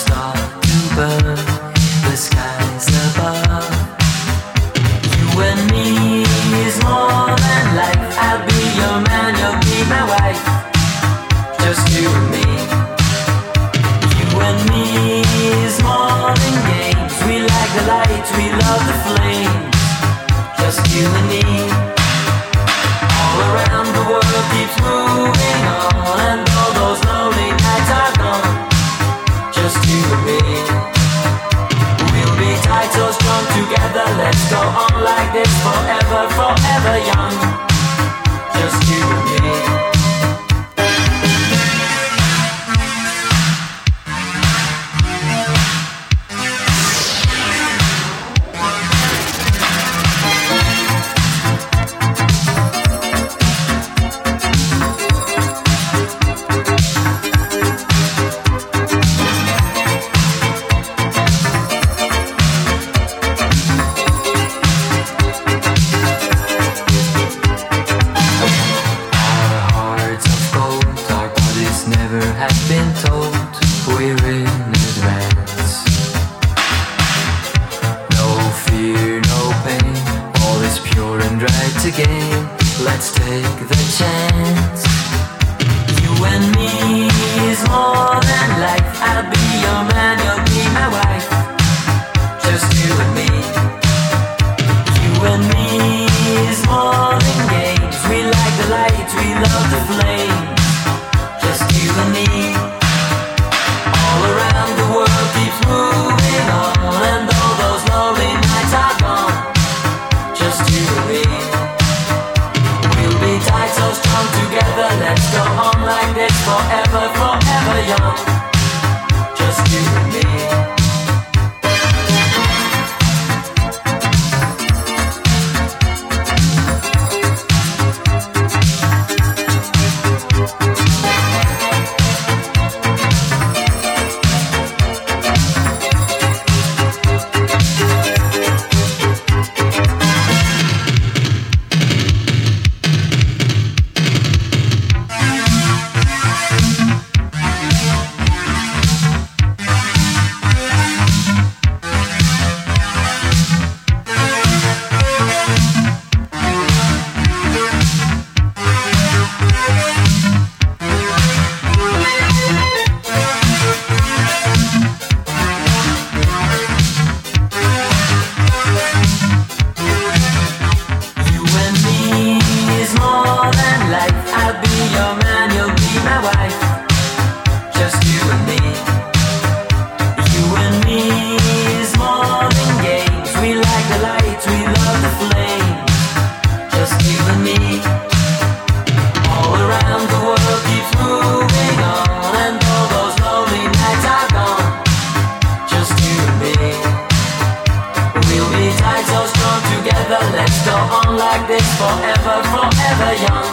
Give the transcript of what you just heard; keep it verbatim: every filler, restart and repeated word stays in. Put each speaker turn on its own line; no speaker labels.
start to burn the skies above. You and me is more than life. I'll be your man, you'll be my wife. Just you and me. You and me is more than games. We like the lights, we love the flames. Just you and me. All around the world keeps moving on, and all those lonely nights are gone. Just you and me. We'll be tight, so strong together. Let's go on like this forever, forever young. Just you and me.
Let's go on like this forever, forever young.